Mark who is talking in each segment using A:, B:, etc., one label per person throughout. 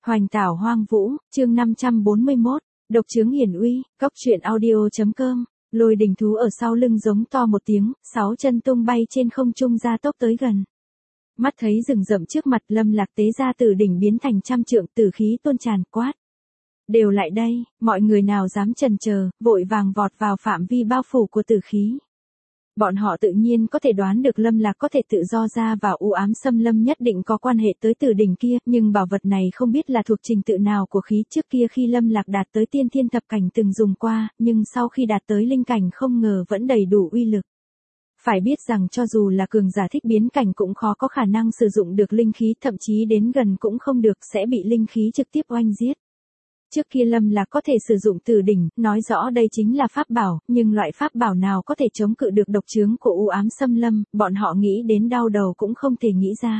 A: Hoành tảo hoang vũ, chương 541, độc chứng hiển uy, cóc truyện audio.com, lôi đình thú ở sau lưng giống to một tiếng, 6 chân tung bay trên không trung ra tốc tới gần. Mắt thấy rừng rậm trước mặt, Lâm Lạc tế ra tử đỉnh biến thành trăm trượng, tử khí tuôn tràn, quát. Đều lại đây, mọi người nào dám chần chờ, vội vàng vọt vào phạm vi bao phủ của tử khí. Bọn họ tự nhiên có thể đoán được Lâm Lạc có thể tự do ra vào u ám xâm lâm nhất định có quan hệ tới tử đỉnh kia, nhưng bảo vật này không biết là thuộc trình tự nào của khí. Trước kia khi Lâm Lạc đạt tới tiên thiên thập cảnh từng dùng qua, nhưng sau khi đạt tới linh cảnh không ngờ vẫn đầy đủ uy lực. Phải biết rằng cho dù là cường giả thích biến cảnh cũng khó có khả năng sử dụng được linh khí, thậm chí đến gần cũng không được, sẽ bị linh khí trực tiếp oanh giết. Trước kia Lâm Lạc có thể sử dụng tử đỉnh, nói rõ đây chính là pháp bảo, nhưng loại pháp bảo nào có thể chống cự được độc chướng của u ám xâm lâm, bọn họ nghĩ đến đau đầu cũng không thể nghĩ ra.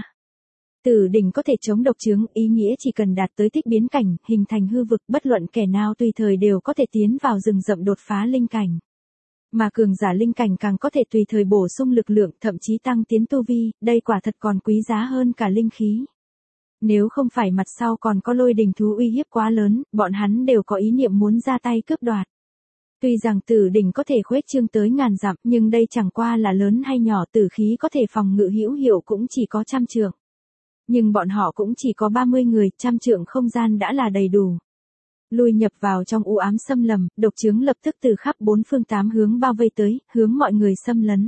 A: Tử đỉnh có thể chống độc chướng, ý nghĩa chỉ cần đạt tới thích biến cảnh, hình thành hư vực, bất luận kẻ nào tùy thời đều có thể tiến vào rừng rậm đột phá linh cảnh. Mà cường giả linh cảnh càng có thể tùy thời bổ sung lực lượng, thậm chí tăng tiến tu vi, đây quả thật còn quý giá hơn cả linh khí. Nếu không phải mặt sau còn có lôi đình thú uy hiếp quá lớn, bọn hắn đều có ý niệm muốn ra tay cướp đoạt. Tuy rằng tử đỉnh có thể khuếch trương tới ngàn dặm, nhưng đây chẳng qua là lớn hay nhỏ, tử khí có thể phòng ngự hữu hiệu cũng chỉ có 100 trượng. Nhưng bọn họ cũng chỉ có 30 người, 100 trượng không gian đã là đầy đủ. Lui nhập vào trong u ám xâm lầm, độc chướng lập tức từ khắp 4 phương 8 hướng bao vây tới, hướng mọi người xâm lấn.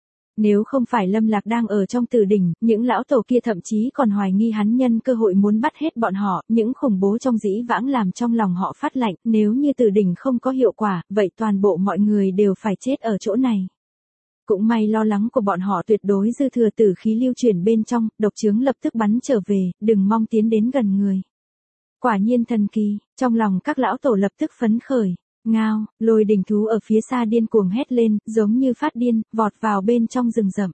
A: Nếu không phải Lâm Lạc đang ở trong tử đỉnh, những lão tổ kia thậm chí còn hoài nghi hắn nhân cơ hội muốn bắt hết bọn họ, những khủng bố trong dĩ vãng làm trong lòng họ phát lạnh, nếu như tử đỉnh không có hiệu quả, vậy toàn bộ mọi người đều phải chết ở chỗ này. Cũng may lo lắng của bọn họ tuyệt đối dư thừa, tử khí lưu chuyển bên trong, độc chướng lập tức bắn trở về, đừng mong tiến đến gần người. Quả nhiên thần kỳ, trong lòng các lão tổ lập tức phấn khởi. Ngao, lôi đình thú ở phía xa điên cuồng hét lên, giống như phát điên, vọt vào bên trong rừng rậm.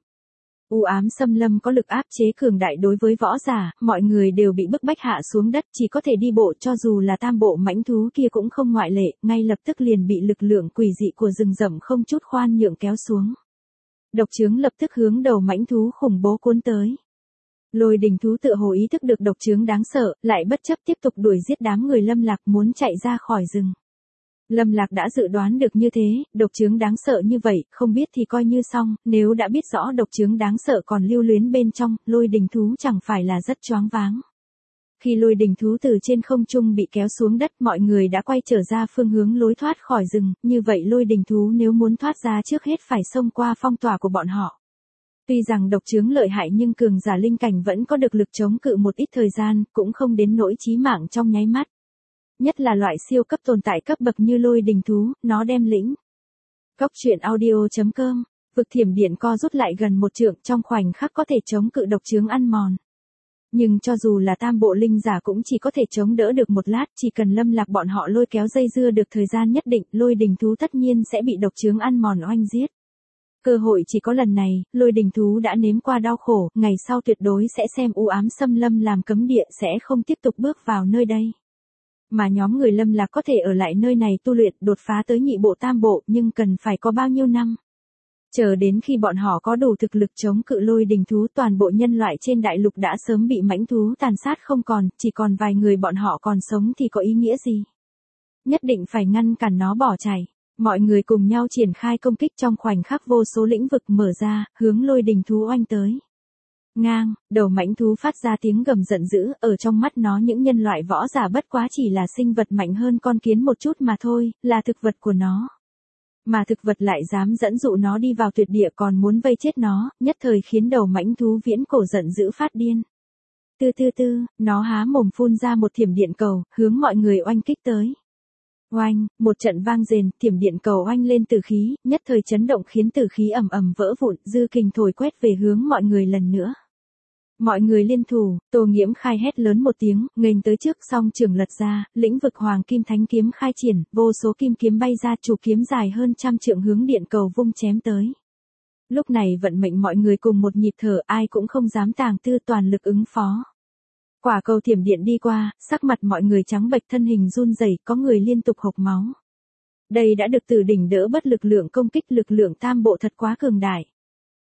A: U ám xâm lâm có lực áp chế cường đại đối với võ giả, mọi người đều bị bức bách hạ xuống đất, chỉ có thể đi bộ, cho dù là tam bộ mãnh thú kia cũng không ngoại lệ, ngay lập tức liền bị lực lượng quỷ dị của rừng rậm không chút khoan nhượng kéo xuống. Độc chướng lập tức hướng đầu mãnh thú khủng bố cuốn tới. Lôi đình thú tựa hồ ý thức được độc chướng đáng sợ, lại bất chấp tiếp tục đuổi giết đám người Lâm Lạc muốn chạy ra khỏi rừng. Lâm Lạc đã dự đoán được như thế, độc chướng đáng sợ như vậy, không biết thì coi như xong, nếu đã biết rõ độc chướng đáng sợ còn lưu luyến bên trong, lôi đình thú chẳng phải là rất choáng váng. Khi lôi đình thú từ trên không trung bị kéo xuống đất, mọi người đã quay trở ra phương hướng lối thoát khỏi rừng, như vậy lôi đình thú nếu muốn thoát ra trước hết phải xông qua phong tỏa của bọn họ. Tuy rằng độc chướng lợi hại nhưng cường giả linh cảnh vẫn có được lực chống cự một ít thời gian, cũng không đến nỗi chí mạng trong nháy mắt. Nhất là loại siêu cấp tồn tại cấp bậc như lôi đình thú, nó đem lĩnh. Cóc truyện audio.com, vực thiểm điện co rút lại gần 1 trượng, trong khoảnh khắc có thể chống cự độc chướng ăn mòn. Nhưng cho dù là tam bộ linh giả cũng chỉ có thể chống đỡ được một lát, chỉ cần Lâm Lạc bọn họ lôi kéo dây dưa được thời gian nhất định, lôi đình thú tất nhiên sẽ bị độc chướng ăn mòn oanh giết. Cơ hội chỉ có lần này, lôi đình thú đã nếm qua đau khổ, ngày sau tuyệt đối sẽ xem u ám xâm lâm làm cấm địa, sẽ không tiếp tục bước vào nơi đây. Mà nhóm người Lâm Lạc có thể ở lại nơi này tu luyện, đột phá tới nhị bộ tam bộ, nhưng cần phải có bao nhiêu năm. Chờ đến khi bọn họ có đủ thực lực chống cự lôi đình thú, toàn bộ nhân loại trên đại lục đã sớm bị mãnh thú tàn sát không còn, chỉ còn vài người bọn họ còn sống thì có ý nghĩa gì. Nhất định phải ngăn cản nó bỏ chạy. Mọi người cùng nhau triển khai công kích, trong khoảnh khắc vô số lĩnh vực mở ra, hướng lôi đình thú oanh tới. Ngang, đầu mãnh thú phát ra tiếng gầm giận dữ, ở trong mắt nó những nhân loại võ giả bất quá chỉ là sinh vật mạnh hơn con kiến một chút mà thôi, là thực vật của nó. Mà thực vật lại dám dẫn dụ nó đi vào tuyệt địa, còn muốn vây chết nó, nhất thời khiến đầu mãnh thú viễn cổ giận dữ phát điên. Nó há mồm phun ra một thiểm điện cầu, hướng mọi người oanh kích tới. Oanh, một trận vang rền, thiểm điện cầu oanh lên tử khí, nhất thời chấn động khiến tử khí ầm ầm vỡ vụn, dư kình thổi quét về hướng mọi người lần nữa. Mọi người liên thủ, Tô Nghiễm khai hét lớn một tiếng, nghênh tới trước, song trường lật ra, lĩnh vực hoàng kim thánh kiếm khai triển, vô số kim kiếm bay ra, chủ kiếm dài hơn 100 trượng hướng điện cầu vung chém tới. Lúc này vận mệnh mọi người cùng một nhịp thở, ai cũng không dám tàng tư, toàn lực ứng phó. Quả cầu thiểm điện đi qua, sắc mặt mọi người trắng bệch, thân hình run rẩy, có người liên tục hộc máu. Đây đã được tử đỉnh đỡ bất lực lượng công kích, lực lượng tam bộ thật quá cường đại.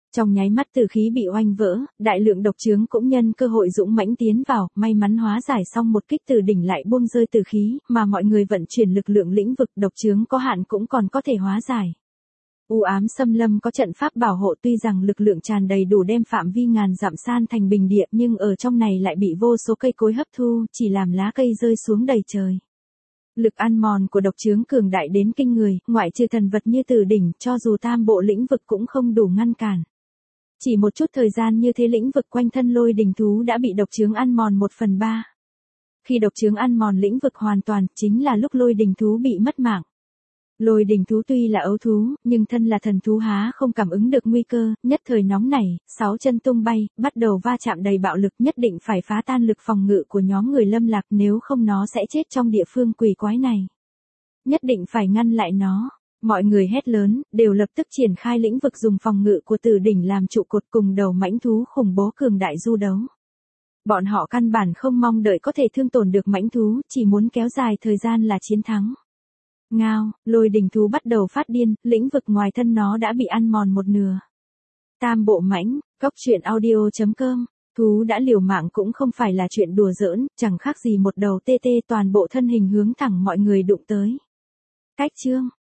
A: Trong nháy mắt tử khí bị oanh vỡ, đại lượng độc chướng cũng nhân cơ hội dũng mãnh tiến vào, may mắn hóa giải xong một kích từ đỉnh lại buông rơi tử khí, mà mọi người vận chuyển lực lượng lĩnh vực độc chướng có hạn cũng còn có thể hóa giải. U ám xâm lâm có trận pháp bảo hộ, tuy rằng lực lượng tràn đầy đủ đem phạm vi ngàn dặm san thành bình địa, nhưng ở trong này lại bị vô số cây cối hấp thu, chỉ làm lá cây rơi xuống đầy trời. Lực ăn mòn của độc chướng cường đại đến kinh người, ngoại trừ thần vật như Tử đỉnh, cho dù tam bộ lĩnh vực cũng không đủ ngăn cản. Chỉ một chút thời gian như thế lĩnh vực quanh thân lôi đình thú đã bị độc chướng ăn mòn 1/3. Khi độc chướng ăn mòn lĩnh vực hoàn toàn, chính là lúc lôi đình thú bị mất mạng. Lôi đình thú tuy là ấu thú, nhưng thân là thần thú há không cảm ứng được nguy cơ, nhất thời nóng nảy, 6 chân tung bay, bắt đầu va chạm đầy bạo lực, nhất định phải phá tan lực phòng ngự của nhóm người Lâm Lạc, nếu không nó sẽ chết trong địa phương quỷ quái này. Nhất định phải ngăn lại nó. Mọi người hét lớn, đều lập tức triển khai lĩnh vực dùng phòng ngự của Tử đỉnh làm trụ cột cùng đầu mãnh thú khủng bố cường đại du đấu. Bọn họ căn bản không mong đợi có thể thương tổn được mãnh thú, chỉ muốn kéo dài thời gian là chiến thắng. Ngao, lôi đình thú bắt đầu phát điên, lĩnh vực ngoài thân nó đã bị ăn mòn một nửa. Tam bộ mãnh, coctruyện.audio.com, thú đã liều mạng cũng không phải là chuyện đùa giỡn, chẳng khác gì một đầu tê tê, toàn bộ thân hình hướng thẳng mọi người đụng tới. Cách chương